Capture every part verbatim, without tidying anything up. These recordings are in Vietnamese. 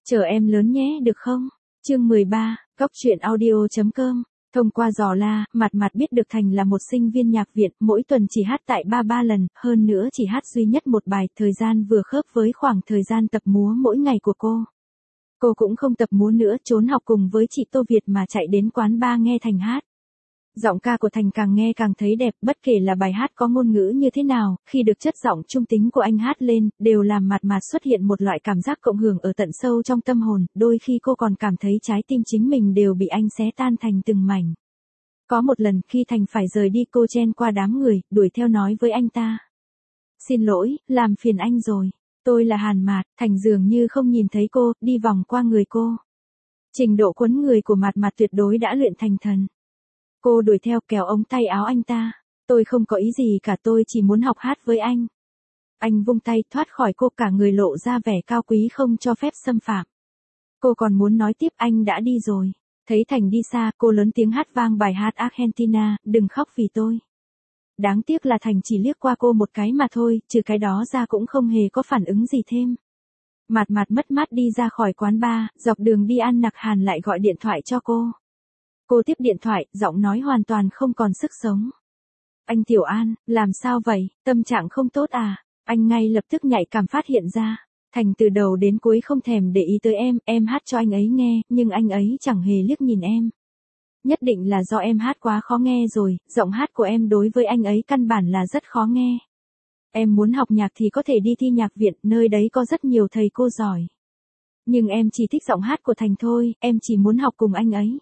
Chờ em lớn nhé được không? Chương mười ba, Cóc truyện audio chấm com. Thông qua dò la, Mặt Mặt biết được Thành là một sinh viên nhạc viện, mỗi tuần chỉ hát tại ba ba lần, hơn nữa chỉ hát duy nhất một bài, thời gian vừa khớp với khoảng thời gian tập múa mỗi ngày của cô. Cô cũng không tập múa nữa, trốn học cùng với chị Tô Việt mà chạy đến quán bar nghe Thành hát. Giọng ca của Thành càng nghe càng thấy đẹp, bất kể là bài hát có ngôn ngữ như thế nào, khi được chất giọng trung tính của anh hát lên, đều làm Mặt Mặt xuất hiện một loại cảm giác cộng hưởng ở tận sâu trong tâm hồn, đôi khi cô còn cảm thấy trái tim chính mình đều bị anh xé tan thành từng mảnh. Có một lần khi Thành phải rời đi, cô chen qua đám người, đuổi theo nói với anh ta. Xin lỗi, làm phiền anh rồi. Tôi là Hàn Mạt. Thành dường như không nhìn thấy cô, đi vòng qua người cô. Trình độ quấn người của Mạt Mạt tuyệt đối đã luyện thành thần. Cô đuổi theo kéo ống tay áo anh ta. Tôi không có ý gì cả, tôi chỉ muốn học hát với anh. Anh vung tay thoát khỏi cô, cả người lộ ra vẻ cao quý không cho phép xâm phạm. Cô còn muốn nói tiếp, anh đã đi rồi. Thấy Thành đi xa, cô lớn tiếng hát vang bài hát Argentina, đừng khóc vì tôi. Đáng tiếc là Thành chỉ liếc qua cô một cái mà thôi, trừ cái đó ra cũng không hề có phản ứng gì thêm. Mạt Mạt mất mát đi ra khỏi quán bar, dọc đường đi An Nặc Hàn lại gọi điện thoại cho cô. Cô tiếp điện thoại, giọng nói hoàn toàn không còn sức sống. Anh Tiểu An, làm sao vậy, tâm trạng không tốt à? Anh ngay lập tức nhạy cảm phát hiện ra. Thành từ đầu đến cuối không thèm để ý tới em, em hát cho anh ấy nghe, nhưng anh ấy chẳng hề liếc nhìn em. Nhất định là do em hát quá khó nghe rồi, giọng hát của em đối với anh ấy căn bản là rất khó nghe. Em muốn học nhạc thì có thể đi thi nhạc viện, nơi đấy có rất nhiều thầy cô giỏi. Nhưng em chỉ thích giọng hát của Thành thôi, em chỉ muốn học cùng anh ấy.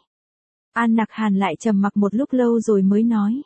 An Nặc Hàn lại trầm mặc một lúc lâu rồi mới nói.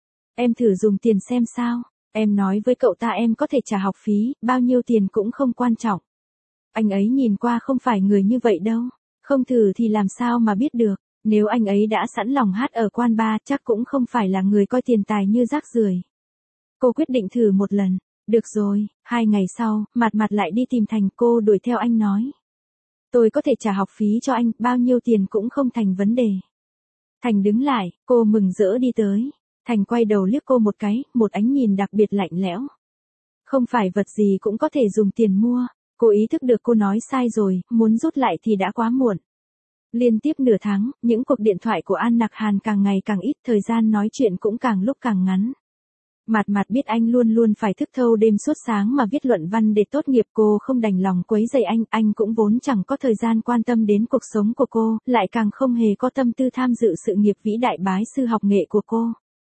Em thử dùng tiền xem sao, em nói với cậu ta em có thể trả học phí, bao nhiêu tiền cũng không quan trọng. Anh ấy nhìn qua không phải người như vậy đâu, không thử thì làm sao mà biết được. Nếu anh ấy đã sẵn lòng hát ở quán bar, chắc cũng không phải là người coi tiền tài như rác rưởi. Cô quyết định thử một lần. Được rồi, hai ngày sau, Mạt Mạt lại đi tìm Thành, cô đuổi theo anh nói. Tôi có thể trả học phí cho anh, bao nhiêu tiền cũng không thành vấn đề. Thành đứng lại, cô mừng rỡ đi tới. Thành quay đầu liếc cô một cái, một ánh nhìn đặc biệt lạnh lẽo. Không phải vật gì cũng có thể dùng tiền mua. Cô ý thức được cô nói sai rồi, muốn rút lại thì đã quá muộn. Liên tiếp nửa tháng, những cuộc điện thoại của An Nặc Hàn càng ngày càng ít, thời gian nói chuyện cũng càng lúc càng ngắn. Mạt Mạt biết anh luôn luôn phải thức thâu đêm suốt sáng mà viết luận văn để tốt nghiệp, cô không đành lòng quấy rầy anh, anh cũng vốn chẳng có thời gian quan tâm đến cuộc sống của cô, lại càng không hề có tâm tư tham dự sự nghiệp vĩ đại bái sư học nghệ của cô.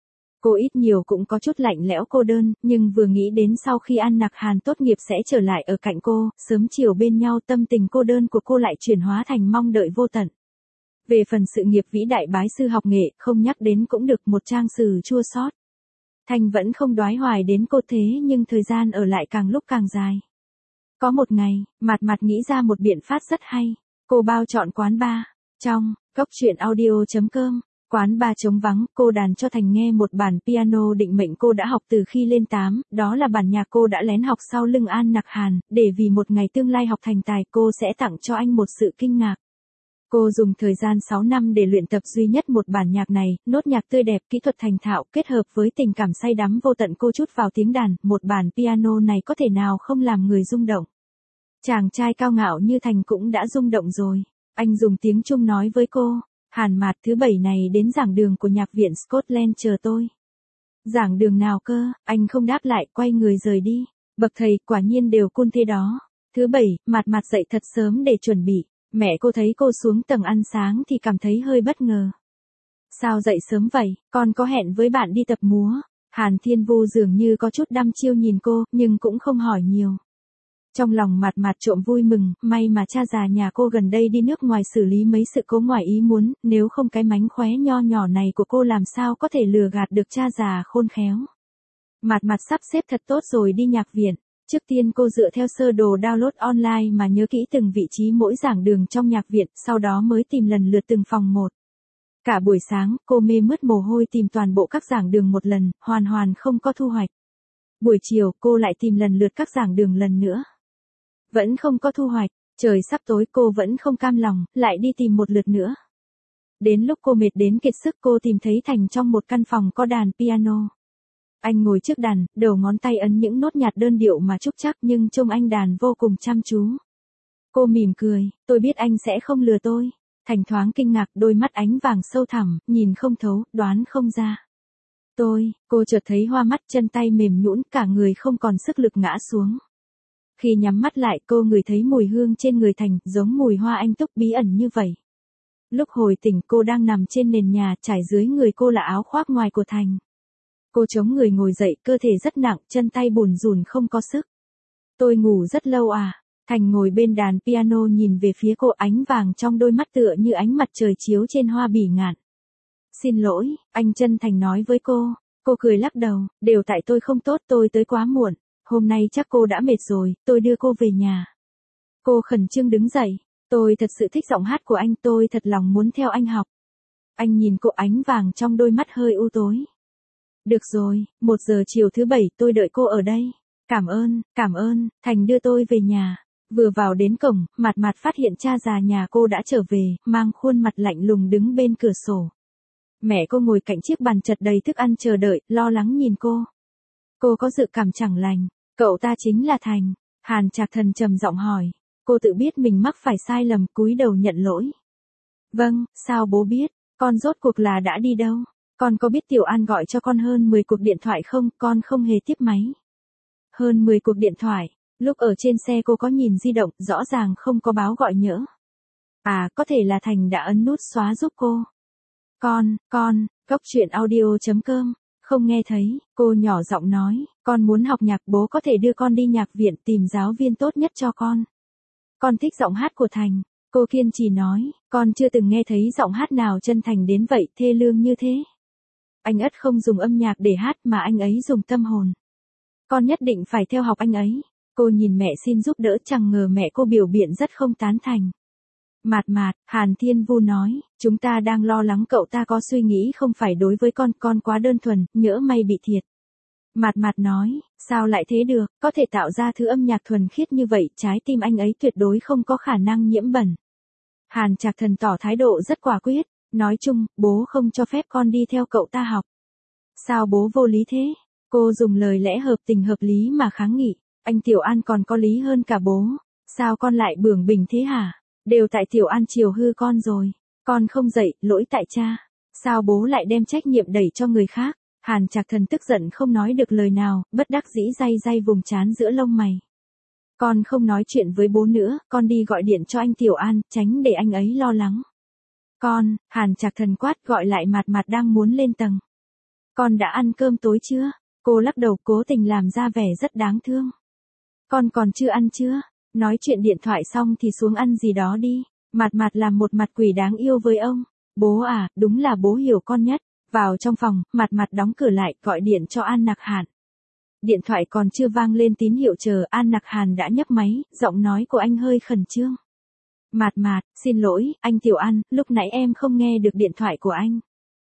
Cô ít nhiều cũng có chút lạnh lẽo cô đơn, nhưng vừa nghĩ đến sau khi An Nặc Hàn tốt nghiệp sẽ trở lại ở cạnh cô, sớm chiều bên nhau, tâm tình cô đơn của cô lại chuyển hóa thành mong đợi vô tận. Về phần sự nghiệp vĩ đại bái sư học nghệ, không nhắc đến cũng được, một trang sử chua xót. Thành vẫn không đoái hoài đến cô, thế nhưng thời gian ở lại càng lúc càng dài. Có một ngày, Mạt Mạt nghĩ ra một biện pháp rất hay. Cô bao chọn quán bar. Trong Cóc truyện audio chấm com, quán bar trống vắng, cô đàn cho Thành nghe một bản piano định mệnh cô đã học từ khi lên tám, đó là bản nhạc cô đã lén học sau lưng An Nặc Hàn, để vì một ngày tương lai học thành tài cô sẽ tặng cho anh một sự kinh ngạc. Cô dùng thời gian sáu năm để luyện tập duy nhất một bản nhạc này, nốt nhạc tươi đẹp, kỹ thuật thành thạo, kết hợp với tình cảm say đắm vô tận cô chút vào tiếng đàn, một bản piano này có thể nào không làm người rung động. Chàng trai cao ngạo như Thành cũng đã rung động rồi. Anh dùng tiếng Trung nói với cô, Hàn Mạt, thứ bảy này đến giảng đường của nhạc viện Scotland chờ tôi. Giảng đường nào cơ? Anh không đáp lại, quay người rời đi. Bậc thầy quả nhiên đều cun thế đó. Thứ bảy, Mạt Mạt dậy thật sớm để chuẩn bị. Mẹ cô thấy cô xuống tầng ăn sáng thì cảm thấy hơi bất ngờ. Sao dậy sớm vậy, con có hẹn với bạn đi tập múa. Hàn Thiên Vu dường như có chút đăm chiêu nhìn cô, nhưng cũng không hỏi nhiều. Trong lòng Mạt Mạt trộm vui mừng, may mà cha già nhà cô gần đây đi nước ngoài xử lý mấy sự cố ngoài ý muốn, nếu không cái mánh khóe nho nhỏ này của cô làm sao có thể lừa gạt được cha già khôn khéo. Mạt Mạt sắp xếp thật tốt rồi đi nhạc viện. Trước tiên cô dựa theo sơ đồ download online mà nhớ kỹ từng vị trí mỗi giảng đường trong nhạc viện, sau đó mới tìm lần lượt từng phòng một. Cả buổi sáng, cô mê mứt mồ hôi tìm toàn bộ các giảng đường một lần, hoàn hoàn không có thu hoạch. Buổi chiều, cô lại tìm lần lượt các giảng đường lần nữa. Vẫn không có thu hoạch, trời sắp tối cô vẫn không cam lòng, lại đi tìm một lượt nữa. Đến lúc cô mệt đến kiệt sức, cô tìm thấy Thành trong một căn phòng có đàn piano. Anh ngồi trước đàn, đầu ngón tay ấn những nốt nhạc đơn điệu mà trúc chắc, nhưng trông anh đàn vô cùng chăm chú. Cô mỉm cười, tôi biết anh sẽ không lừa tôi. Thành thoáng kinh ngạc, đôi mắt ánh vàng sâu thẳm, nhìn không thấu, đoán không ra. Tôi, cô chợt thấy hoa mắt, chân tay mềm nhũn, cả người không còn sức lực ngã xuống. Khi nhắm mắt lại, cô ngửi thấy mùi hương trên người Thành, giống mùi hoa anh túc bí ẩn như vậy. Lúc hồi tỉnh cô đang nằm trên nền nhà, trải dưới người cô là áo khoác ngoài của Thành. Cô chống người ngồi dậy, cơ thể rất nặng, chân tay bùn rùn không có sức. Tôi ngủ rất lâu à? Thành ngồi bên đàn piano nhìn về phía cô, ánh vàng trong đôi mắt tựa như ánh mặt trời chiếu trên hoa bỉ ngạn. Xin lỗi, anh chân thành nói với cô. Cô cười lắc đầu, đều tại tôi không tốt, tôi tới quá muộn. Hôm nay chắc cô đã mệt rồi, tôi đưa cô về nhà. Cô khẩn trương đứng dậy. Tôi thật sự thích giọng hát của anh, tôi thật lòng muốn theo anh học. Anh nhìn cô, ánh vàng trong đôi mắt hơi u tối. Được rồi, một giờ chiều thứ bảy tôi đợi cô ở đây. Cảm ơn, cảm ơn. Thành đưa tôi về nhà. Vừa vào đến cổng, Mạt Mạt phát hiện cha già nhà cô đã trở về, mang khuôn mặt lạnh lùng đứng bên cửa sổ. Mẹ cô ngồi cạnh chiếc bàn chật đầy thức ăn chờ đợi, lo lắng nhìn cô. Cô có dự cảm chẳng lành. Cậu ta chính là Thành. Hàn Trạc Thần trầm giọng hỏi. Cô tự biết mình mắc phải sai lầm, cúi đầu nhận lỗi. Vâng, sao bố biết? Con rốt cuộc là đã đi đâu? Con có biết Tiểu An gọi cho con hơn mười cuộc điện thoại không? Con không hề tiếp máy. Hơn mười cuộc điện thoại. Lúc ở trên xe cô có nhìn di động, rõ ràng không có báo gọi nhỡ. À, có thể là Thành đã ấn nút xóa giúp cô. Con, con, Cốc Truyện Audio chấm com. Không nghe thấy, cô nhỏ giọng nói, con muốn học nhạc, bố có thể đưa con đi nhạc viện tìm giáo viên tốt nhất cho con. Con thích giọng hát của Thành. Cô kiên trì nói, con chưa từng nghe thấy giọng hát nào chân thành đến vậy, thê lương như thế. Anh ất không dùng âm nhạc để hát mà anh ấy dùng tâm hồn. Con nhất định phải theo học anh ấy. Cô nhìn mẹ xin giúp đỡ, chẳng ngờ mẹ cô biểu biện rất không tán thành. Mạt Mạt, Hàn Thiên Vu nói, chúng ta đang lo lắng cậu ta có suy nghĩ không phải đối với con, con quá đơn thuần, nhỡ may bị thiệt. Mạt Mạt nói, sao lại thế được, có thể tạo ra thứ âm nhạc thuần khiết như vậy, trái tim anh ấy tuyệt đối không có khả năng nhiễm bẩn. Hàn Trạc Thần tỏ thái độ rất quả quyết, nói chung, bố không cho phép con đi theo cậu ta học. Sao bố vô lý thế? Cô dùng lời lẽ hợp tình hợp lý mà kháng nghị, anh Tiểu An còn có lý hơn cả bố. Sao con lại bướng bỉnh thế hả? Đều tại Tiểu An chiều hư con rồi. Con không dậy, lỗi tại cha. Sao bố lại đem trách nhiệm đẩy cho người khác? Hàn Trạc Thần tức giận không nói được lời nào, bất đắc dĩ day day vùng trán giữa lông mày. Con không nói chuyện với bố nữa, con đi gọi điện cho anh Tiểu An, tránh để anh ấy lo lắng. Con, Hàn Trạc Thần quát gọi lại Mạt Mạt đang muốn lên tầng. Con đã ăn cơm tối chưa? Cô lắc đầu cố tình làm ra vẻ rất đáng thương. Con còn chưa ăn chưa? Nói chuyện điện thoại xong thì xuống ăn gì đó đi. Mạt Mạt làm một mặt quỷ đáng yêu với ông. Bố à, đúng là bố hiểu con nhất. Vào trong phòng, Mạt Mạt đóng cửa lại, gọi điện cho An Nặc Hàn. Điện thoại còn chưa vang lên tín hiệu chờ, An Nặc Hàn đã nhấc máy, giọng nói của anh hơi khẩn trương. Mạt Mạt, xin lỗi, anh Tiểu An, lúc nãy em không nghe được điện thoại của anh.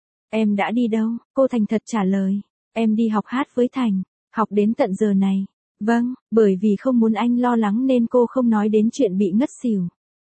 Em đã đi đâu? Cô thành thật trả lời. Em đi học hát với Thành. Học đến tận giờ này. Vâng, bởi vì không muốn anh lo lắng nên cô không nói đến chuyện bị ngất xỉu.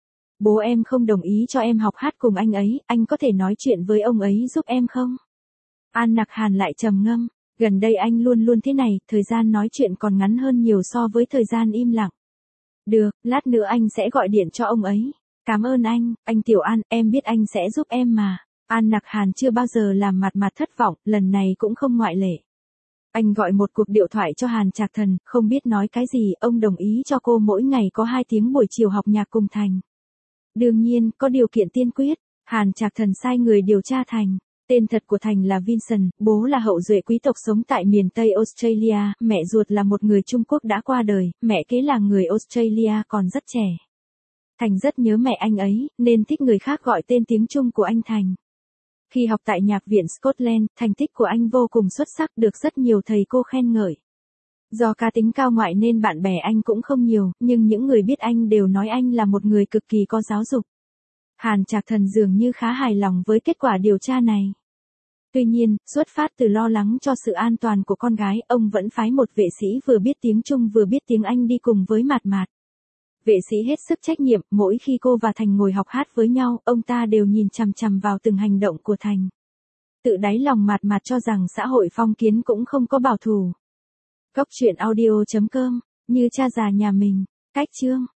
Bố em không đồng ý cho em học hát cùng anh ấy, anh có thể nói chuyện với ông ấy giúp em không? An Nặc Hàn lại trầm ngâm. Gần đây anh luôn luôn thế này, thời gian nói chuyện còn ngắn hơn nhiều so với thời gian im lặng. Được, lát nữa anh sẽ gọi điện cho ông ấy. Cảm ơn anh, anh Tiểu An, em biết anh sẽ giúp em mà. An Nặc Hàn chưa bao giờ làm Mạt Mạt thất vọng, lần này cũng không ngoại lệ. Anh gọi một cuộc điện thoại cho Hàn Trạc Thần, không biết nói cái gì, ông đồng ý cho cô mỗi ngày có hai tiếng buổi chiều học nhạc cùng Thành. Đương nhiên, có điều kiện tiên quyết, Hàn Trạc Thần sai người điều tra Thành. Tên thật của Thành là Vincent, bố là hậu duệ quý tộc sống tại miền Tây Australia, mẹ ruột là một người Trung Quốc đã qua đời, mẹ kế là người Australia còn rất trẻ. Thành rất nhớ mẹ anh ấy, nên thích người khác gọi tên tiếng Trung của anh Thành. Khi học tại nhạc viện Scotland, thành tích của anh vô cùng xuất sắc, được rất nhiều thầy cô khen ngợi. Do cá tính cao ngoại nên bạn bè anh cũng không nhiều, nhưng những người biết anh đều nói anh là một người cực kỳ có giáo dục. Hàn Trạc Thần dường như khá hài lòng với kết quả điều tra này. Tuy nhiên, xuất phát từ lo lắng cho sự an toàn của con gái, ông vẫn phái một vệ sĩ vừa biết tiếng Trung vừa biết tiếng Anh đi cùng với Mạt Mạt. Vệ sĩ hết sức trách nhiệm, mỗi khi cô và Thành ngồi học hát với nhau, ông ta đều nhìn chằm chằm vào từng hành động của Thành. Tự đáy lòng Mạt Mạt cho rằng xã hội phong kiến cũng không có bảo thủ. Cốc Truyện Audio chấm com, như cha già nhà mình, cách chương.